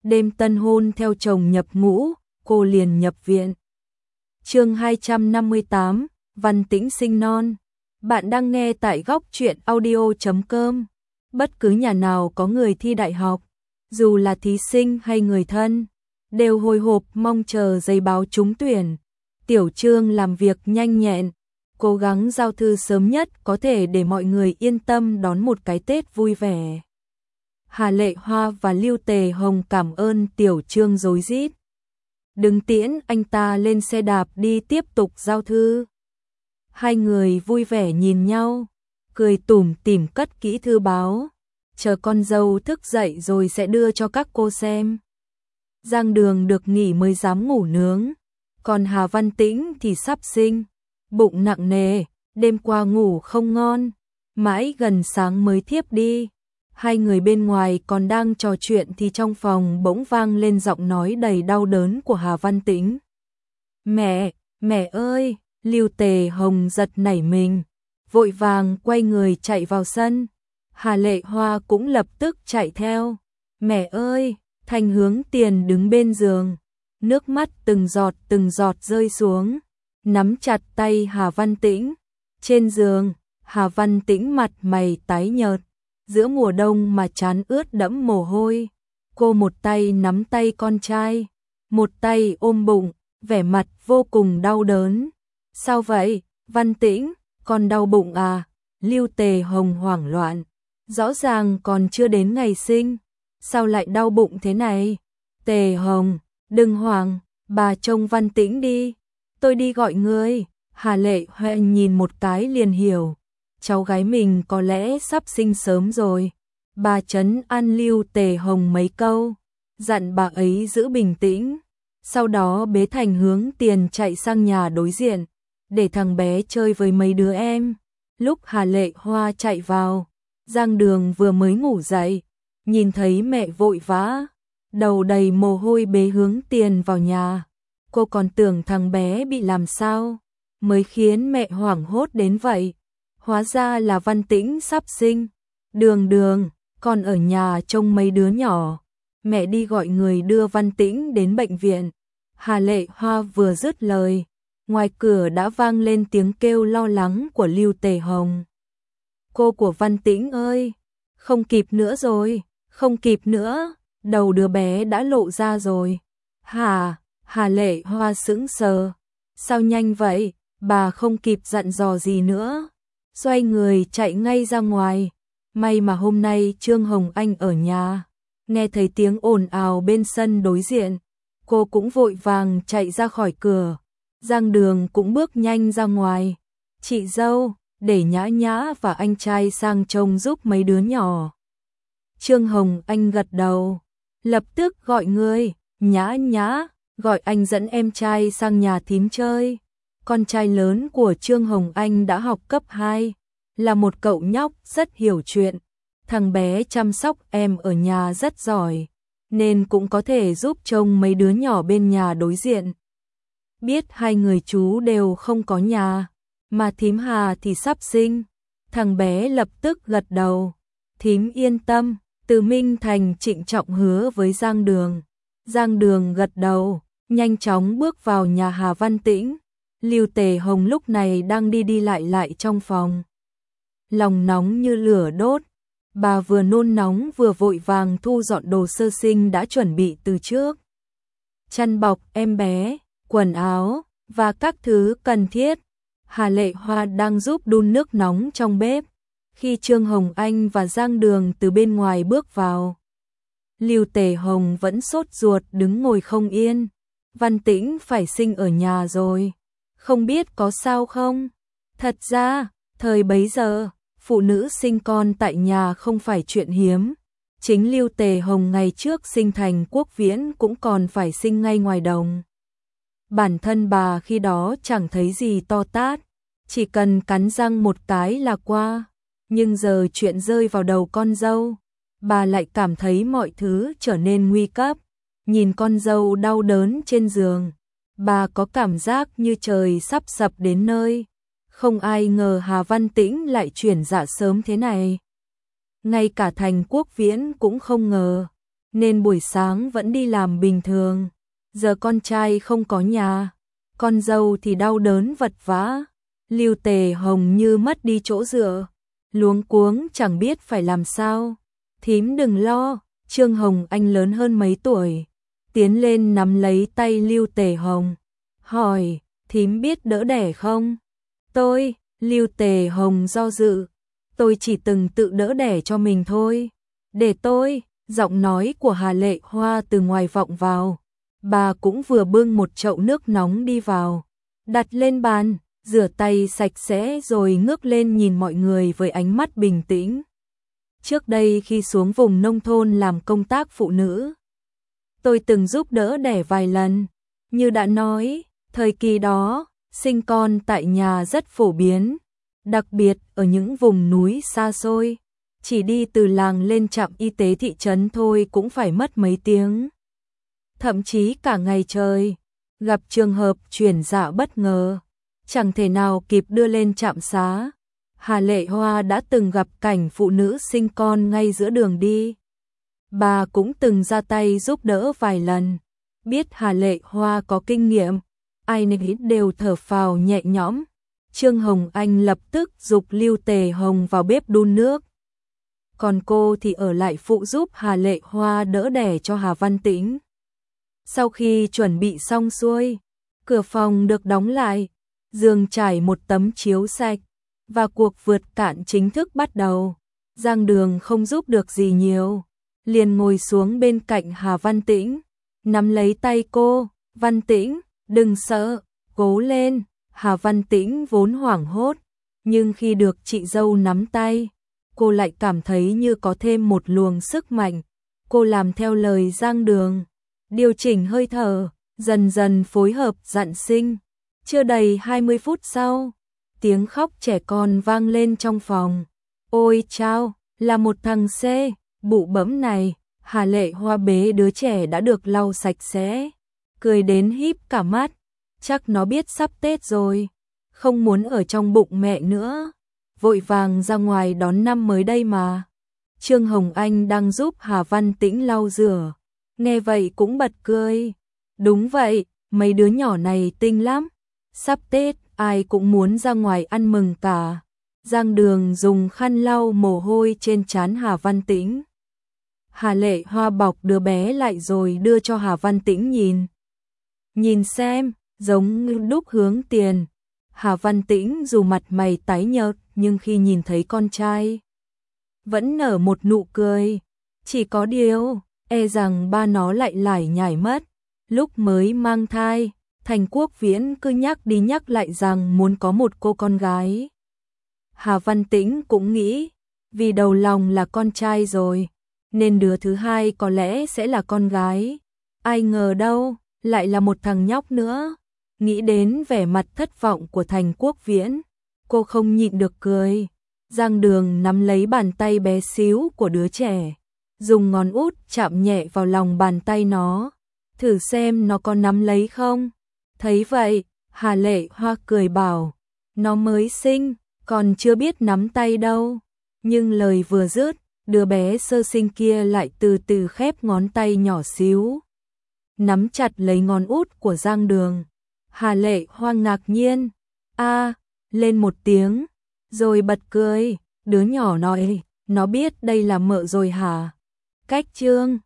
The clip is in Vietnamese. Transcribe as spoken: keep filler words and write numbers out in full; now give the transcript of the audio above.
đêm tân hôn theo chồng nhập ngũ, cô liền nhập viện. Chương hai trăm năm mươi tám, Văn Tĩnh sinh non. Bạn đang nghe tại góc truyện audio chấm com. Bất cứ nhà nào có người thi đại học, dù là thí sinh hay người thân, đều hồi hộp mong chờ giấy báo trúng tuyển. Tiểu Trương làm việc nhanh nhẹn, cố gắng giao thư sớm nhất có thể để mọi người yên tâm đón một cái Tết vui vẻ. Hà Lệ Hoa và Lưu Tề Hồng cảm ơn Tiểu Trương rối rít. Đừng tiễn anh ta lên xe đạp đi tiếp tục giao thư. Hai người vui vẻ nhìn nhau, cười tủm tỉm cất kỹ thư báo, chờ con dâu thức dậy rồi sẽ đưa cho các cô xem. Giang Đường được nghỉ mới dám ngủ nướng, còn Hà Văn Tĩnh thì sắp sinh, bụng nặng nề, đêm qua ngủ không ngon, mãi gần sáng mới thiếp đi. Hai người bên ngoài còn đang trò chuyện thì trong phòng bỗng vang lên giọng nói đầy đau đớn của Hà Văn Tĩnh. Mẹ, mẹ ơi, Lưu Tề Hồng giật nảy mình, vội vàng quay người chạy vào sân. Hà Lệ Hoa cũng lập tức chạy theo. Mẹ ơi, Thành Hướng Tiền đứng bên giường, nước mắt từng giọt từng giọt rơi xuống, nắm chặt tay Hà Văn Tĩnh. Trên giường, Hà Văn Tĩnh mặt mày tái nhợt, giữa mùa đông mà trán ướt đẫm mồ hôi. Cô một tay nắm tay con trai, một tay ôm bụng, vẻ mặt vô cùng đau đớn. Sao vậy, Văn Tĩnh, con đau bụng à? Lưu Tề Hồng hoảng loạn, rõ ràng còn chưa đến ngày sinh, sao lại đau bụng thế này? Tề Hồng, đừng hoảng, bà trông Văn Tĩnh đi, tôi đi gọi người. Hà Lệ Hoa nhìn một cái liền hiểu, cháu gái mình có lẽ sắp sinh sớm rồi. Bà trấn an Lưu Tề Hồng mấy câu, dặn bà ấy giữ bình tĩnh, sau đó bế Thành Hướng Tiền chạy sang nhà đối diện, để thằng bé chơi với mấy đứa em. Lúc Hà Lệ Hoa chạy vào, Giang Đường vừa mới ngủ dậy, nhìn thấy mẹ vội vã, đầu đầy mồ hôi bế Hướng Tiền vào nhà. Cô còn tưởng thằng bé bị làm sao, mới khiến mẹ hoảng hốt đến vậy. Hóa ra là Văn Tĩnh sắp sinh. Đường Đường, con ở nhà trông mấy đứa nhỏ, mẹ đi gọi người đưa Văn Tĩnh đến bệnh viện. Hà Lệ Hoa vừa dứt lời, ngoài cửa đã vang lên tiếng kêu lo lắng của Lưu Tề Hồng. Cô của Văn Tĩnh ơi, không kịp nữa rồi, không kịp nữa, đầu đứa bé đã lộ ra rồi. Hà, Hà Lệ Hoa sững sờ, sao nhanh vậy, bà không kịp dặn dò gì nữa, xoay người chạy ngay ra ngoài. May mà hôm nay Trương Hồng Anh ở nhà, nghe thấy tiếng ồn ào bên sân đối diện, cô cũng vội vàng chạy ra khỏi cửa. Giang Đường cũng bước nhanh ra ngoài. Chị dâu, để Nhã Nhã và anh trai sang trông giúp mấy đứa nhỏ. Trương Hồng Anh gật đầu, lập tức gọi người. Nhã Nhã, gọi anh dẫn em trai sang nhà thím chơi. Con trai lớn của Trương Hồng Anh đã học cấp hai, là một cậu nhóc rất hiểu chuyện. Thằng bé chăm sóc em ở nhà rất giỏi, nên cũng có thể giúp trông mấy đứa nhỏ bên nhà đối diện. Biết hai người chú đều không có nhà, mà thím Hà thì sắp sinh, thằng bé lập tức gật đầu. Thím yên tâm, Từ Minh Thành trịnh trọng hứa với Giang Đường. Giang Đường gật đầu, nhanh chóng bước vào nhà Hà Văn Tĩnh. Lưu Tề Hồng lúc này đang đi đi lại lại trong phòng, lòng nóng như lửa đốt. Bà vừa nôn nóng vừa vội vàng thu dọn đồ sơ sinh đã chuẩn bị từ trước. Chăn bọc em bé, quần áo và các thứ cần thiết. Hà Lệ Hoa đang giúp đun nước nóng trong bếp, khi Trương Hồng Anh và Giang Đường từ bên ngoài bước vào. Lưu Tề Hồng vẫn sốt ruột đứng ngồi không yên. Văn Tĩnh phải sinh ở nhà rồi, không biết có sao không? Thật ra, thời bấy giờ, phụ nữ sinh con tại nhà không phải chuyện hiếm. Chính Lưu Tề Hồng ngày trước sinh Thành Quốc Viễn cũng còn phải sinh ngay ngoài đồng. Bản thân bà khi đó chẳng thấy gì to tát, chỉ cần cắn răng một cái là qua. Nhưng giờ chuyện rơi vào đầu con dâu, bà lại cảm thấy mọi thứ trở nên nguy cấp. Nhìn con dâu đau đớn trên giường, bà có cảm giác như trời sắp sập đến nơi. Không ai ngờ Hà Văn Tĩnh lại chuyển dạ sớm thế này. Ngay cả Thành Quốc Viễn cũng không ngờ. nên buổi sáng vẫn đi làm bình thường. Giờ con trai không có nhà, con dâu thì đau đớn vật vã. Lưu Tề Hồng như mất đi chỗ dựa, luống cuống chẳng biết phải làm sao. Thím đừng lo, Trương Hồng Anh lớn hơn mấy tuổi, tiến lên nắm lấy tay Lưu Tề Hồng, hỏi, thím biết đỡ đẻ không? Tôi, Lưu Tề Hồng do dự, tôi chỉ từng tự đỡ đẻ cho mình thôi. Để tôi, giọng nói của Hà Lệ Hoa từ ngoài vọng vào. Bà cũng vừa bưng một chậu nước nóng đi vào, đặt lên bàn, rửa tay sạch sẽ rồi ngước lên nhìn mọi người với ánh mắt bình tĩnh. Trước đây khi xuống vùng nông thôn làm công tác phụ nữ, tôi từng giúp đỡ đẻ vài lần. Như đã nói, thời kỳ đó, sinh con tại nhà rất phổ biến, đặc biệt ở những vùng núi xa xôi. Chỉ đi từ làng lên trạm y tế thị trấn thôi cũng phải mất mấy tiếng, thậm chí cả ngày trời. Gặp trường hợp chuyển dạ bất ngờ, chẳng thể nào kịp đưa lên trạm xá. Hà Lệ Hoa đã từng gặp cảnh phụ nữ sinh con ngay giữa đường đi. Bà cũng từng ra tay giúp đỡ vài lần. Biết Hà Lệ Hoa có kinh nghiệm, ai nấy đều thở phào nhẹ nhõm. Trương Hồng Anh lập tức giục Lưu Tề Hồng vào bếp đun nước. Còn cô thì ở lại phụ giúp Hà Lệ Hoa đỡ đẻ cho Hà Văn Tĩnh. Sau khi chuẩn bị xong xuôi, cửa phòng được đóng lại, giường trải một tấm chiếu sạch, và cuộc vượt cạn chính thức bắt đầu. Giang Đường không giúp được gì nhiều, liền ngồi xuống bên cạnh Hà Văn Tĩnh, nắm lấy tay cô, Văn Tĩnh, đừng sợ, cố lên. Hà Văn Tĩnh vốn hoảng hốt, nhưng khi được chị dâu nắm tay, cô lại cảm thấy như có thêm một luồng sức mạnh. Cô làm theo lời Giang Đường, điều chỉnh hơi thở, dần dần phối hợp dặn sinh. Chưa đầy hai mươi phút sau, tiếng khóc trẻ con vang lên trong phòng. Ôi chao, là một thằng xê, bụ bẫm này. Hà Lệ Hoa bế đứa trẻ đã được lau sạch sẽ, cười đến híp cả mắt. Chắc nó biết sắp Tết rồi, không muốn ở trong bụng mẹ nữa, vội vàng ra ngoài đón năm mới đây mà. Trương Hồng Anh đang giúp Hà Văn Tĩnh lau rửa, nghe vậy cũng bật cười. Đúng vậy, mấy đứa nhỏ này tinh lắm, sắp Tết ai cũng muốn ra ngoài ăn mừng cả. Giang Đường dùng khăn lau mồ hôi trên trán Hà Văn Tĩnh. Hà Lệ Hoa bọc đứa bé lại rồi đưa cho Hà Văn Tĩnh nhìn. Nhìn xem, giống như đúc hướng tiền. Hà Văn Tĩnh dù mặt mày tái nhợt nhưng khi nhìn thấy con trai vẫn nở một nụ cười. Chỉ có điều, e rằng ba nó lại lải nhải mất. Lúc mới mang thai, Thành Quốc Viễn cứ nhắc đi nhắc lại rằng muốn có một cô con gái. Hà Văn Tĩnh cũng nghĩ, vì đầu lòng là con trai rồi, nên đứa thứ hai có lẽ sẽ là con gái. Ai ngờ đâu, lại là một thằng nhóc nữa. Nghĩ đến vẻ mặt thất vọng của Thành Quốc Viễn, cô không nhịn được cười. Giang Đường nắm lấy bàn tay bé xíu của đứa trẻ, dùng ngón út chạm nhẹ vào lòng bàn tay nó, thử xem nó có nắm lấy không. Thấy vậy, Hà Lệ Hoa cười bảo, nó mới sinh, còn chưa biết nắm tay đâu. Nhưng lời vừa dứt, đứa bé sơ sinh kia lại từ từ khép ngón tay nhỏ xíu, nắm chặt lấy ngón út của Giang Đường. Hà Lệ Hoa ngạc nhiên, a, lên một tiếng, rồi bật cười. Đứa nhỏ nói, nó biết đây là mợ rồi hả? Cách Trương